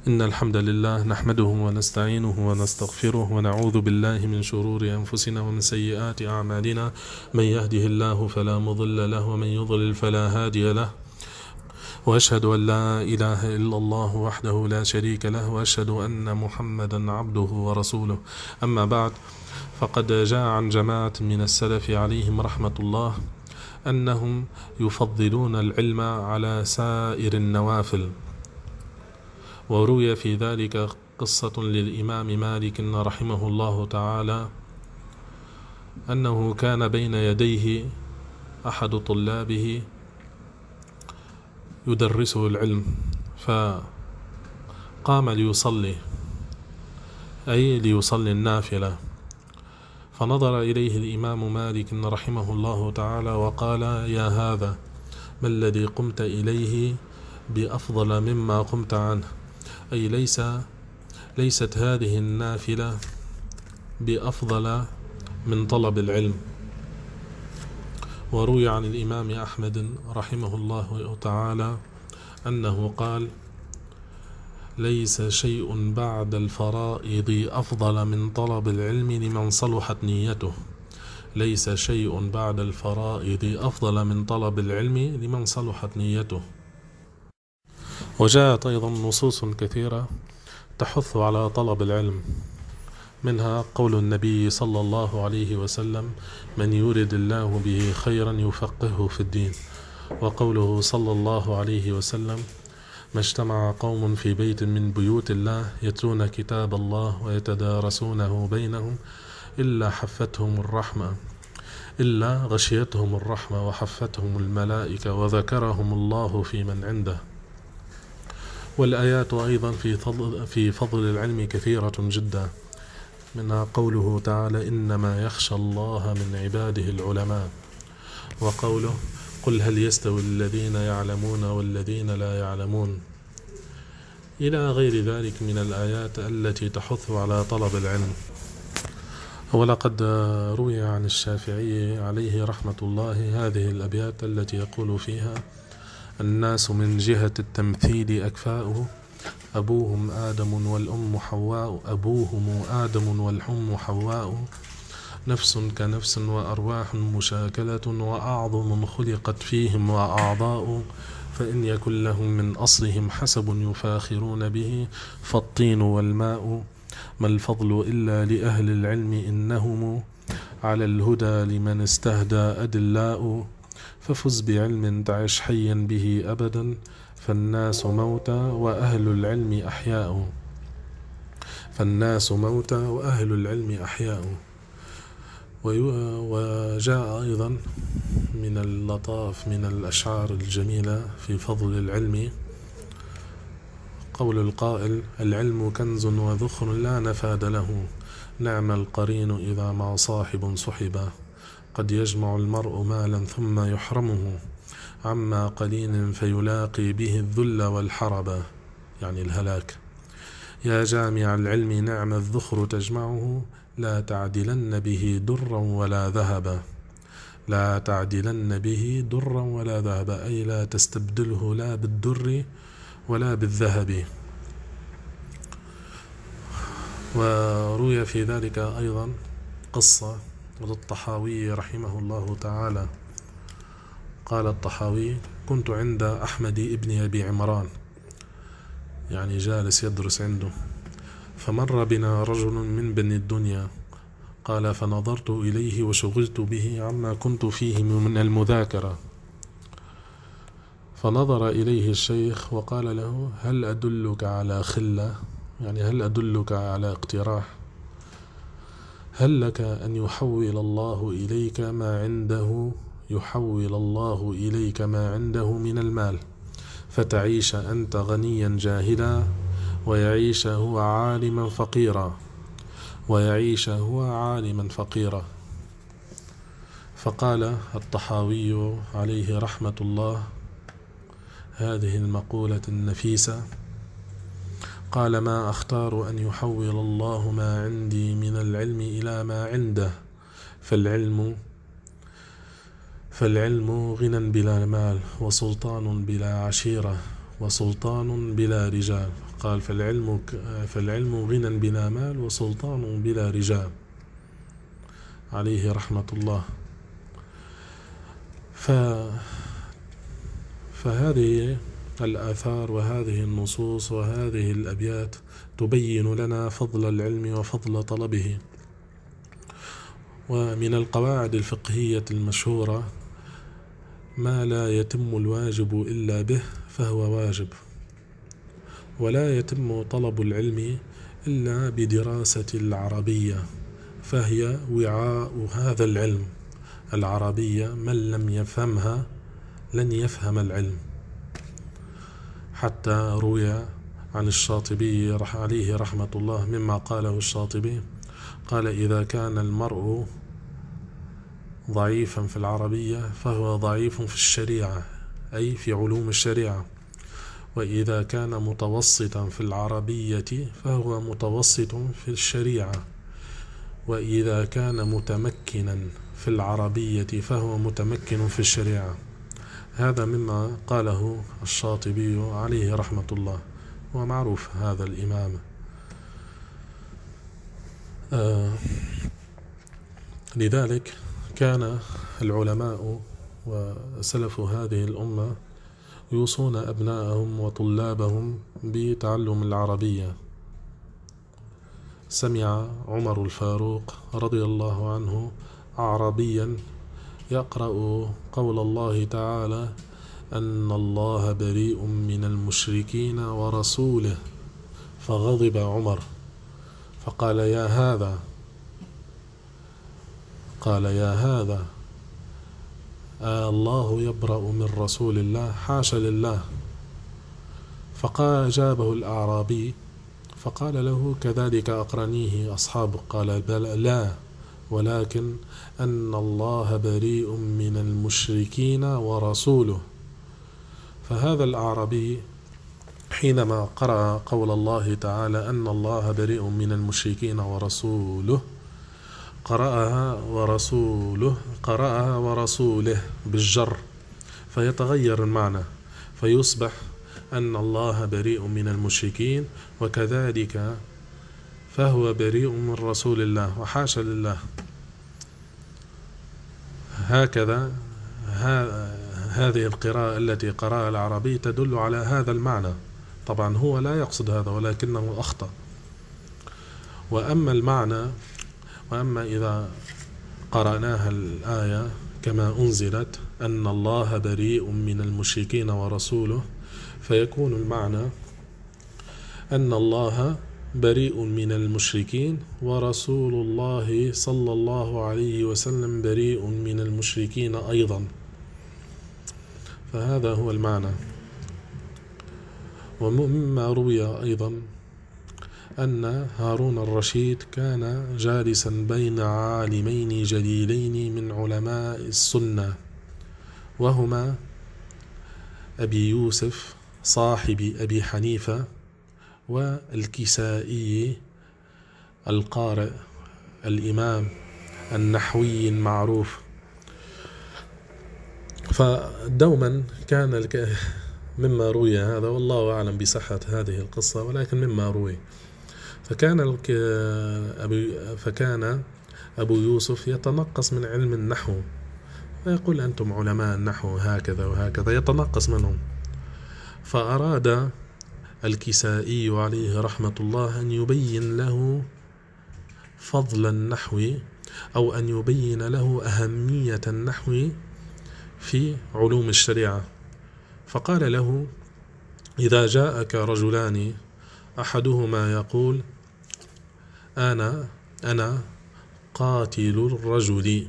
إن الحمد لله نحمده ونستعينه ونستغفره ونعوذ بالله من شرور أنفسنا ومن سيئات أعمالنا. من يهده الله فلا مضل له ومن يضلل فلا هادي له، وأشهد أن لا إله إلا الله وحده لا شريك له، وأشهد أن محمدا عبده ورسوله. أما بعد، فقد جاء عن جماعة من السلف عليهم رحمة الله أنهم يفضلون العلم على سائر النوافل. وروي في ذلك قصة للإمام مالك رحمه الله تعالى أنه كان بين يديه أحد طلابه يدرسه العلم، فقام ليصلي، أي ليصلي النافلة، فنظر إليه الإمام مالك رحمه الله تعالى وقال: يا هذا، ما الذي قمت إليه بأفضل مما قمت عنه؟ أي ليست هذه النافلة بأفضل من طلب العلم. وروي عن الإمام أحمد رحمه الله تعالى أنه قال: ليس شيء بعد الفرائض أفضل من طلب العلم لمن صلحت نيته. ليس شيء بعد الفرائض أفضل من طلب العلم لمن صلحت نيته. وجاءت أيضا نصوص كثيرة تحث على طلب العلم، منها قول النبي صلى الله عليه وسلم: من يرد الله به خيرا يفقهه في الدين. وقوله صلى الله عليه وسلم: ما اجتمع قوم في بيت من بيوت الله يتلون كتاب الله ويتدارسونه بينهم إلا غشيتهم الرحمة وحفتهم الملائكة وذكرهم الله في من عنده. والآيات أيضا في فضل العلم كثيرة جدا، منها قوله تعالى: إنما يخشى الله من عباده العلماء. وقوله: قل هل يستوي الذين يعلمون والذين لا يعلمون، إلى غير ذلك من الآيات التي تحث على طلب العلم. ولقد روي عن الشافعي عليه رحمة الله هذه الأبيات التي يقول فيها: الناس من جهة التمثيل أكفاؤه، أبوهم آدم والأم حواء، نفس كنفس وأرواح مشاكلة، وأعظم خلقت فيهم وأعضاء، فإن يكن لهم من أصلهم حسب يفاخرون به، فالطين والماء، ما الفضل إلا لأهل العلم إنهم على الهدى لمن استهدى أدلاء، ففز بعلم تعش حيا به أبدا، فالناس موتى وأهل العلم أحياء. وجاء أيضا من اللطاف من الأشعار الجميلة في فضل العلم قول القائل: العلم كنز وذخر لا نفاد له، نعم القرين إذا ما صاحب صحبا، قد يجمع المرء مالا ثم يحرمه، عما قليل فيلاقي به الذل والحربا، يعني الهلاك. يا جامع العلم نعم الذخر تجمعه، لا تعدلن به درا ولا ذهبا. لا تعدلن به درا ولا ذهبا، أي لا تستبدله لا بالدر ولا بالذهب. وروي في ذلك أيضا قصة للطحاوي رحمه الله تعالى. قال الطحاوي: كنت عند أحمد ابن أبي عمران، يعني جالس يدرس عنده، فمر بنا رجل من بني الدنيا، قال: فنظرت إليه وشغلت به عما كنت فيه من المذاكرة، فنظر إليه الشيخ وقال له: هل أدلك على خلة، يعني هل أدلك على اقتراح، هل لك أن يحول الله إليك ما عنده من المال، فتعيش أنت غنيا جاهلا ويعيش هو عالما فقيرا. فقال الطحاوي عليه رحمة الله هذه المقولة النفيسة، قال: ما أختار أن يحول الله ما عندي من العلم إلى ما عنده، فالعلم غنى بلا مال، وسلطان بلا عشيرة، وسلطان بلا رجال. قال فالعلم غنى بلا مال وسلطان بلا رجال، عليه رحمة الله. فهذه الآثار وهذه النصوص وهذه الأبيات تبين لنا فضل العلم وفضل طلبه. ومن القواعد الفقهية المشهورة: ما لا يتم الواجب إلا به فهو واجب، ولا يتم طلب العلم إلا بدراسة العربية، فهي وعاء هذا العلم. العربية من لم يفهمها لن يفهم العلم. حتى روي عن الشاطبي عليه رحمة الله مما قاله الشاطبي، قال: إذا كان المرء ضعيفا في العربية فهو ضعيف في الشريعة، أي في علوم الشريعة، وإذا كان متوسطا في العربية فهو متوسط في الشريعة، وإذا كان متمكنا في العربية فهو متمكن في الشريعة. هذا مما قاله الشاطبي عليه رحمة الله، ومعروف هذا الإمام. لذلك كان العلماء وسلف هذه الأمة يوصون أبناءهم وطلابهم بتعلم العربية. سمع عمر الفاروق رضي الله عنه أعرابيا يقرأ قول الله تعالى: أن الله بريء من المشركين ورسوله، فغضب عمر فقال: يا هذا الله يبرأ من رسول الله؟ حاشا لله. فقال جابه الأعرابي فقال له: كذلك أقرنيه أصحابه؟ قال: بل لا، ولكن أن الله بريء من المشركين ورسوله. فهذا الأعرابي حينما قرأ قول الله تعالى أن الله بريء من المشركين ورسوله قرأها ورسوله بالجر، فيتغير المعنى، فيصبح أن الله بريء من المشركين، وكذلك فهو بريء من رسول الله، وحاشا لله. هكذا هذه القراءة التي قرأها العربي تدل على هذا المعنى. طبعا هو لا يقصد هذا ولكنه أخطأ. وأما إذا قرأناها الآية كما أنزلت أن الله بريء من المشركين ورسوله، فيكون المعنى أن الله بريء من المشركين ورسول الله صلى الله عليه وسلم بريء من المشركين أيضا. فهذا هو المعنى. ومما روي أيضا أن هارون الرشيد كان جالسا بين عالمين جليلين من علماء السنة، وهما أبي يوسف صاحب أبي حنيفة، والكسائي القارئ الإمام النحوي المعروف. فدوما كان مما روي هذا، والله أعلم بصحة هذه القصة، ولكن مما روي فكان أبو يوسف يتنقص من علم النحو، ويقول: أنتم علماء النحو هكذا وهكذا، يتنقص منهم. فأراد الكسائي عليه رحمة الله أن يبين له فضل النحو، أو أن يبين له أهمية النحو في علوم الشريعة. فقال له: إذا جاءك رجلان أحدهما يقول أنا قاتل الرجل،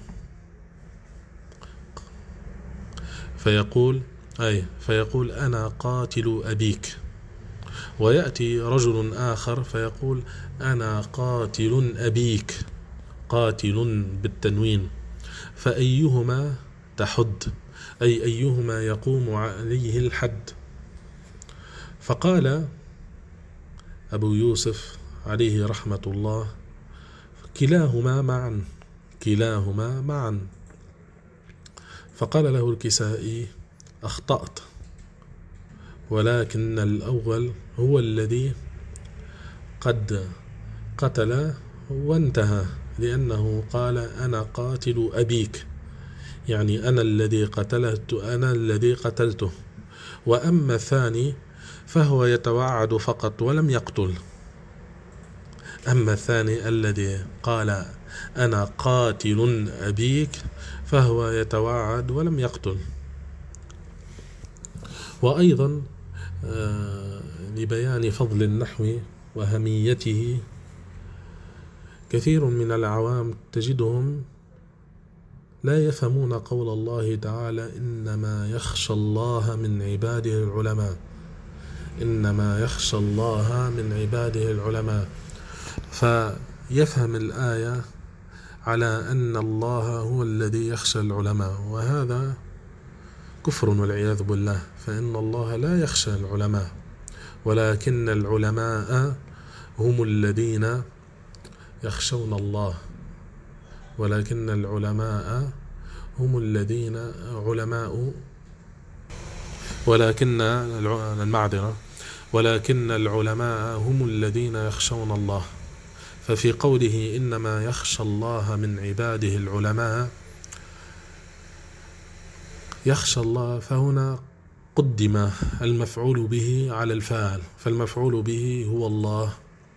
فيقول أنا قاتل أبيك، ويأتي رجل آخر فيقول أنا قاتل أبيك، قاتل بالتنوين، فأيهما تحد، أي أيهما يقوم عليه الحد؟ فقال أبو يوسف عليه رحمة الله: كلاهما معا. فقال له الكسائي: أخطأت، ولكن الأول هو الذي قد قتل وانتهى، لأنه قال أنا قاتل أبيك، يعني أنا الذي قتلته. وأما الثاني فهو يتوعد فقط ولم يقتل. أما الثاني الذي قال أنا قاتل أبيك فهو يتوعد ولم يقتل. وأيضا لبيان فضل النحو وأهميته، كثير من العوام تجدهم لا يفهمون قول الله تعالى إنما يخشى الله من عباده العلماء، إنما يخشى الله من عباده العلماء، فيفهم الآية على أن الله هو الذي يخشى العلماء، وهذا كفر والعياذ بالله، فإن الله لا يخشى العلماء، ولكن العلماء هم الذين يخشون الله، ولكن العلماء هم الذين ولكن العلماء هم الذين يخشون الله. ففي قوله إنما يخشى الله من عباده العلماء، يخشى الله، فهنا قدم المفعول به على الفاعل، فالمفعول به هو الله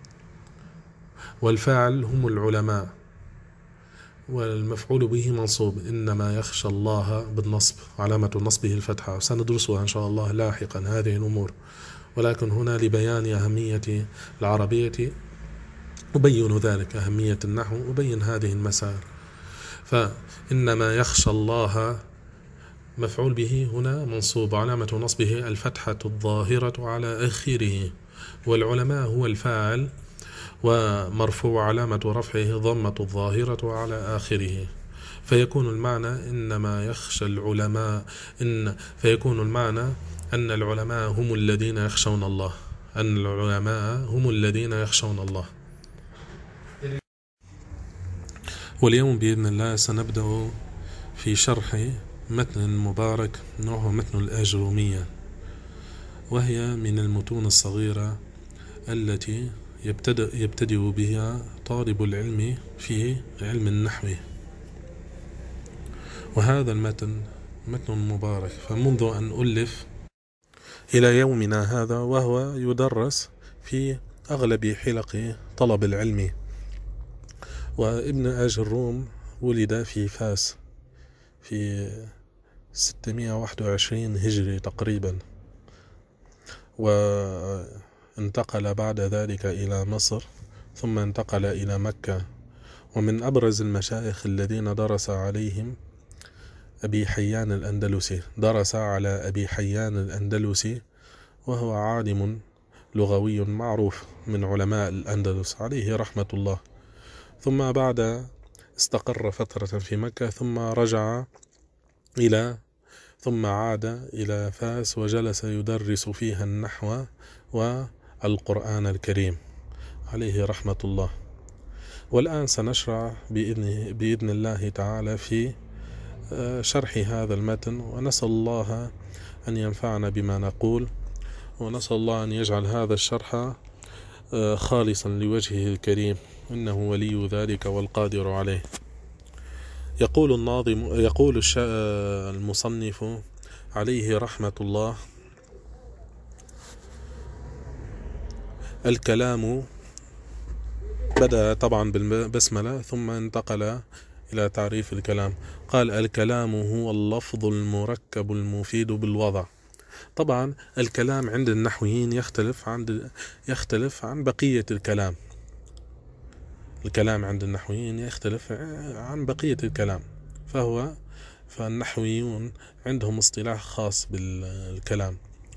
والفاعل هم العلماء، والمفعول به منصوب، إنما يخشى الله بالنصب، علامة نصبه الفتحة، سندرسها إن شاء الله لاحقا هذه الأمور، ولكن هنا لبيان أهمية العربية أبين ذلك، أهمية النحو أبين هذه المسائل. فإنما يخشى الله مفعول به هنا منصوب، علامة نصبه الفتحة الظاهرة على آخره، والعلماء هو الفاعل، ومرفوع علامة رفعه ضمة الظاهرة على آخره، فيكون المعنى إنما يخشى العلماء، فيكون المعنى أن العلماء هم الذين يخشون الله، أن العلماء هم الذين يخشون الله. واليوم بإذن الله سنبدأ في شرح متن مبارك نوعه متن الآجرومية، وهي من المتون الصغيرة التي يبتدئ بها طالب العلم في علم النحو، وهذا المتن متن مبارك، فمنذ أن ألف إلى يومنا هذا وهو يدرس في أغلب حلق طلب العلم. وابن آجروم ولد في فاس في 621 هجري تقريبا، وانتقل بعد ذلك إلى مصر، ثم انتقل إلى مكة. ومن أبرز المشايخ الذين درس عليهم أبي حيان الأندلسي، درس على أبي حيان الأندلسي، وهو عالم لغوي معروف من علماء الأندلس عليه رحمة الله. ثم بعد استقر فترة في مكة، ثم عاد إلى فاس وجلس يدرس فيها النحو والقرآن الكريم عليه رحمة الله. والآن سنشرع بإذن الله تعالى في شرح هذا المتن، ونسأل الله أن ينفعنا بما نقول، ونسأل الله أن يجعل هذا الشرح خالصا لوجهه الكريم، إنه ولي ذلك والقادر عليه. يقول المصنف عليه رحمة الله: الكلام، بدأ طبعا بالبسملة ثم انتقل إلى تعريف الكلام. قال: الكلام هو اللفظ المركب المفيد بالوضع. طبعا الكلام عند النحويين يختلف عن بقية الكلام. الكلام عند النحويين يختلف عن بقية الكلام، فالنحويون عندهم اصطلاح خاص بالكلام.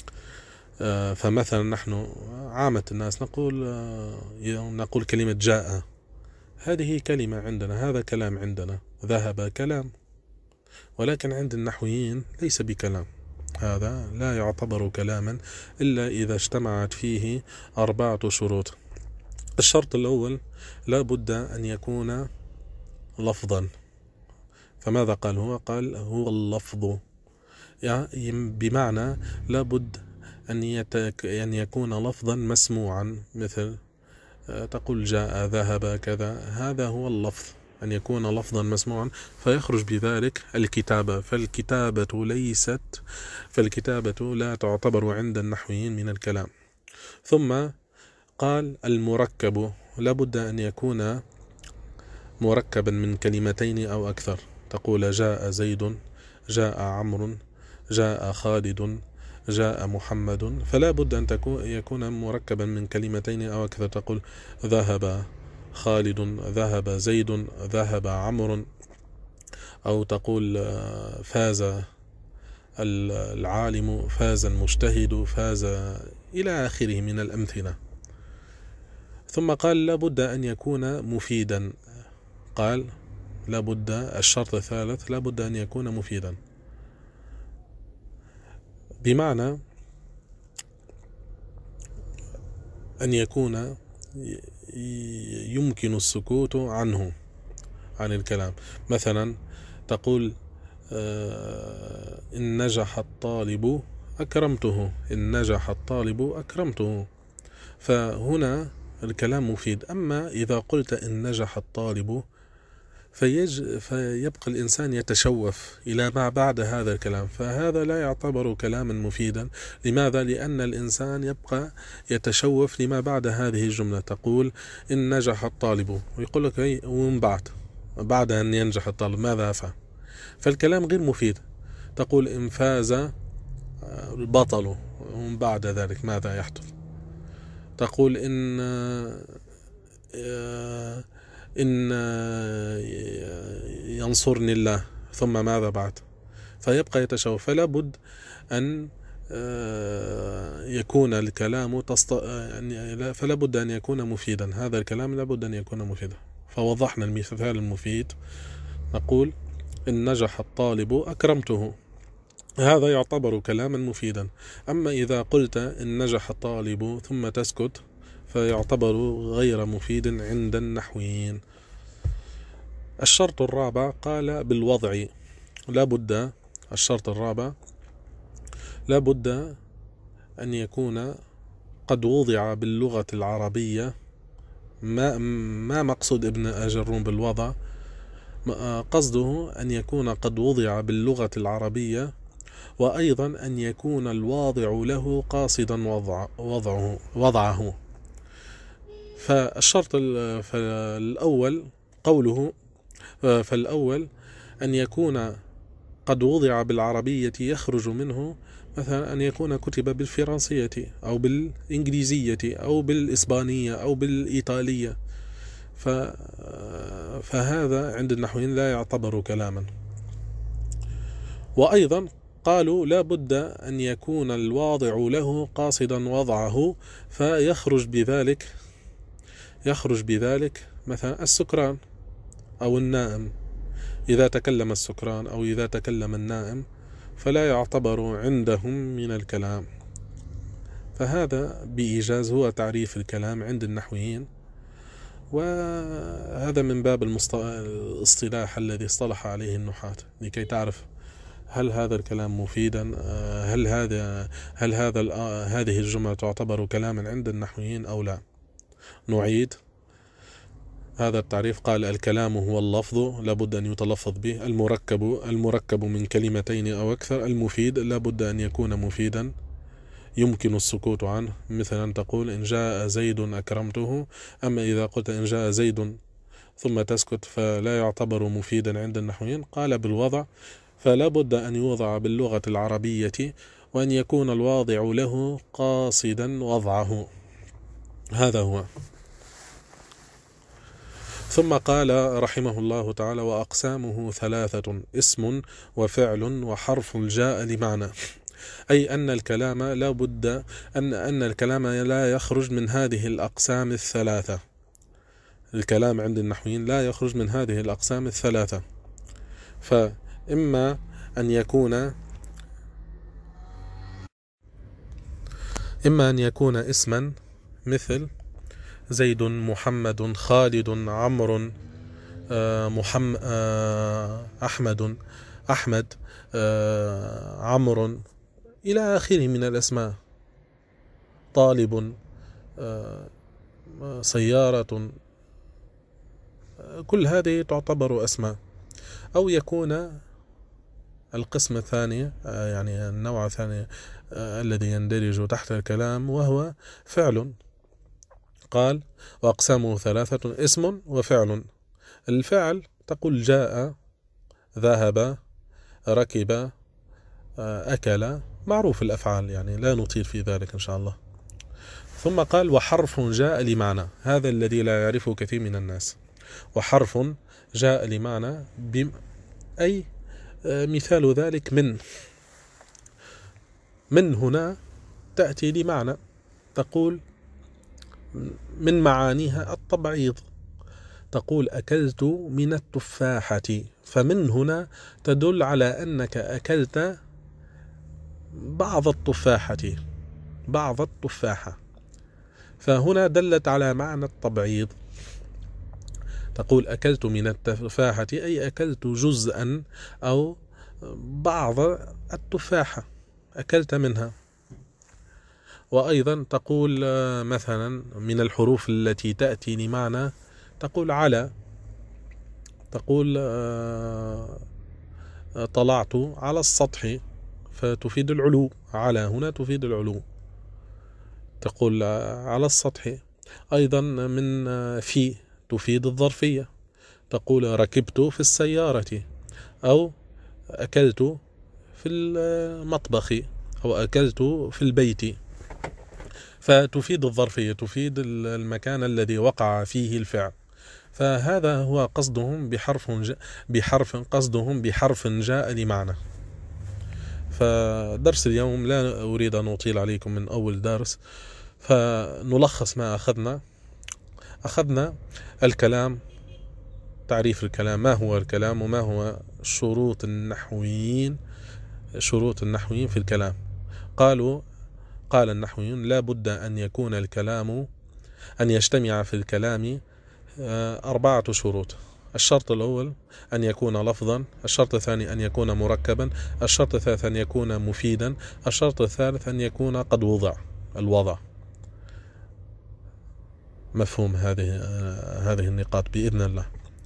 فمثلا نحن عامة الناس نقول كلمة جاء، هذه كلمة عندنا، هذا كلام عندنا. ذهب كلام، ولكن عند النحويين ليس بكلام، هذا لا يعتبر كلاما إلا إذا اجتمعت فيه 4 شروط. الشرط الأول: لا بد أن يكون لفظا. فماذا قال هو؟ قال: هو اللفظ، يعني بمعنى لا بد أن يكون لفظا مسموعا، مثل تقول جاء ذهب كذا، هذا هو اللفظ، أن يكون لفظا مسموعا فيخرج بذلك الكتابة. فالكتابة لا تعتبر عند النحويين من الكلام. ثم قال المركب لابد أن يكون مركبا من كلمتين أو أكثر. تقول جاء زيد، جاء عمرو، جاء خالد، جاء محمد، فلا بد أن يكون مركبا من كلمتين أو أكثر. تقول ذهب خالد، ذهب زيد، ذهب عمرو، أو تقول فاز العالم، فاز المجتهد، فاز، إلى آخره من الأمثلة. ثم قال لابد أن يكون مفيدا. قال لابد، الشرط الثالث لابد أن يكون مفيدا، بمعنى أن يكون يمكن السكوت عنه، عن الكلام. مثلا تقول إن نجح الطالب أكرمته، إن نجح الطالب أكرمته، فهنا الكلام مفيد. أما إذا قلت إن نجح الطالب فيبقى الإنسان يتشوف إلى ما بعد هذا الكلام، فهذا لا يعتبر كلاما مفيدا. لماذا؟ لأن الإنسان يبقى يتشوف لما بعد هذه الجملة. تقول إن نجح الطالب، ويقول لك ومن بعد أن ينجح الطالب ماذا أفعل؟ فالكلام غير مفيد. تقول إن فاز البطل، ومن بعد ذلك ماذا يحدث؟ تقول إن ينصرني الله، ثم ماذا بعد؟ فيبقى يتشوف. فلا بد أن يكون الكلام فلا بد أن يكون مفيدا. هذا الكلام لا بد أن يكون مفيدا. فوضحنا المثال المفيد. نقول إن نجح الطالب أكرمته، هذا يعتبر كلاما مفيدا. أما إذا قلت إن نجح الطالب ثم تسكت فيعتبر غير مفيد عند النحويين. الشرط الرابع قال بالوضع. الشرط الرابع لا بد أن يكون قد وضع باللغة العربية. ما مقصود ابن أجرون بالوضع؟ قصده أن يكون قد وضع باللغة العربية، وأيضا أن يكون الواضع له قاصدا وضعه. فالشرط الأول فالأول أن يكون قد وضع بالعربية، يخرج منه مثلا أن يكون كتب بالفرنسية أو بالإنجليزية أو بالإسبانية أو بالإيطالية، فهذا عند النحويين لا يعتبر كلاما. وأيضا قالوا لا بد أن يكون الواضع له قاصدا وضعه، فيخرج بذلك مثلا السكران أو النائم. إذا تكلم السكران أو إذا تكلم النائم فلا يعتبر عندهم من الكلام. فهذا بإيجاز هو تعريف الكلام عند النحويين، وهذا من باب الاصطلاح الذي اصطلح عليه النحاة لكي تعرف هل هذا الكلام مفيدا، هذه الجملة تعتبر كلاما عند النحويين أو لا. نعيد هذا التعريف. قال الكلام هو اللفظ لابد أن يتلفظ به، المركب من كلمتين أو أكثر، المفيد لابد أن يكون مفيدا يمكن السكوت عنه. مثلا تقول إن جاء زيد أكرمته. أما إذا قلت إن جاء زيد ثم تسكت فلا يعتبر مفيدا عند النحويين. قال بالوضع، فلا بد أن يوضع باللغة العربية، وأن يكون الواضع له قاصدا وضعه. هذا هو. ثم قال رحمه الله تعالى وأقسامه ثلاثة: اسم وفعل وحرف جاء لمعنى. أي أن الكلام لا بد أن الكلام لا يخرج من هذه الأقسام الثلاثة. الكلام عند النحويين لا يخرج من هذه الأقسام الثلاثة. فإما أن يكون اسما مثل زيد، محمد، خالد، عمرو، أحمد، عمرو، إلى آخره من الأسماء، طالب، سيارة، كل هذه تعتبر أسماء. أو يكون القسم الثاني يعني النوع الثاني الذي يندرج تحت الكلام وهو فعل. قال وأقسامه ثلاثة: اسم وفعل. الفعل تقول جاء، ذهب، ركب، أكل، معروف الأفعال، يعني لا نطيل في ذلك إن شاء الله. ثم قال وحرف جاء لمعنى، هذا الذي لا يعرفه كثير من الناس. وحرف جاء لمعنى أي مثال ذلك من هنا تأتي لمعنى، تقول من معانيها التبعيض، تقول أكلت من التفاحة، فمن هنا تدل على أنك أكلت بعض التفاحة، فهنا دلت على معنى التبعيض. تقول أكلت من التفاحة أي أكلت جزءا أو بعض التفاحة، أكلت منها. وأيضا تقول مثلا من الحروف التي تأتي لمعنى، تقول على، تقول طلعت على السطح، فتفيد العلو، على هنا تفيد العلو، تقول على السطح. أيضا من في تفيد الظرفية، تقول ركبت في السيارة، أو أكلت في المطبخ، أو أكلت في البيت، فتفيد الظرفية، تفيد المكان الذي وقع فيه الفعل. فهذا هو قصدهم بحرف جاء لمعنى. فدرس اليوم لا أريد أن أطيل عليكم من أول درس، فنلخص ما أخذنا الكلام، تعريف الكلام، ما هو الكلام وما هو شروط النحويين في الكلام. قال النحويون لا بد أن يكون الكلام، أن يجتمع في الكلام 4 شروط. الشرط الأول أن يكون لفظا، الشرط الثاني أن يكون مركبا، الشرط الثالث أن يكون مفيدا، الشرط الثالث أن يكون قد الوضع. مفهوم هذه النقاط بإذن الله.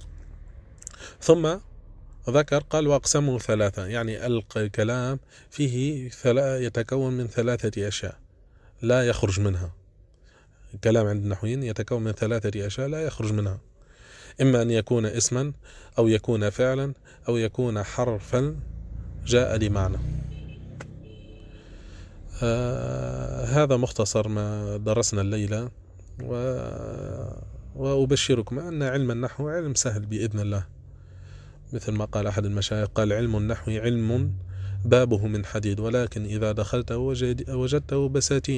ثم ذكر قال وأقسامه 3، يعني الكلام فيه يتكون من 3 أشياء لا يخرج منها. الكلام عند النحويين يتكون من 3 أشياء لا يخرج منها، إما أن يكون اسما، أو يكون فعلا، أو يكون حرفا جاء لمعنى. هذا مختصر ما درسنا الليلة، وأبشركم أن علم النحو علم سهل بإذن الله. مثل ما قال أحد المشايخ، قال علم النحو علم بابه من حديد، ولكن إذا دخلته وجدته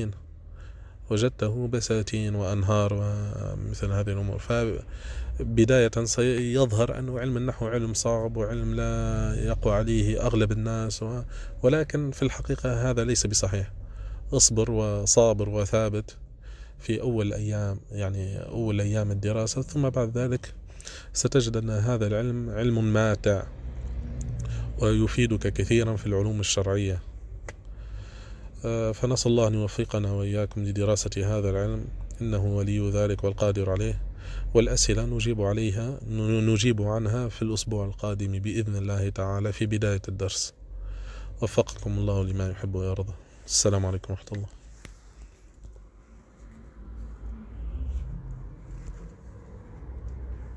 بساتين وأنهار ومثل هذه الأمور. فبداية سيظهر أنه علم النحو علم صعب وعلم لا يقوى عليه أغلب الناس، ولكن في الحقيقة هذا ليس بصحيح. اصبر وصابر وثابت في أول أيام الدراسة، ثم بعد ذلك ستجد أن هذا العلم علم ماتع ويفيدك كثيرا في العلوم الشرعية. فنسأل الله أن يوفقنا وإياكم لدراسة هذا العلم، إنه ولي ذلك والقادر عليه. والأسئلة نجيب عنها في الأسبوع القادم بإذن الله تعالى في بداية الدرس. وفقكم الله لما يحب ويرضى. السلام عليكم ورحمة الله.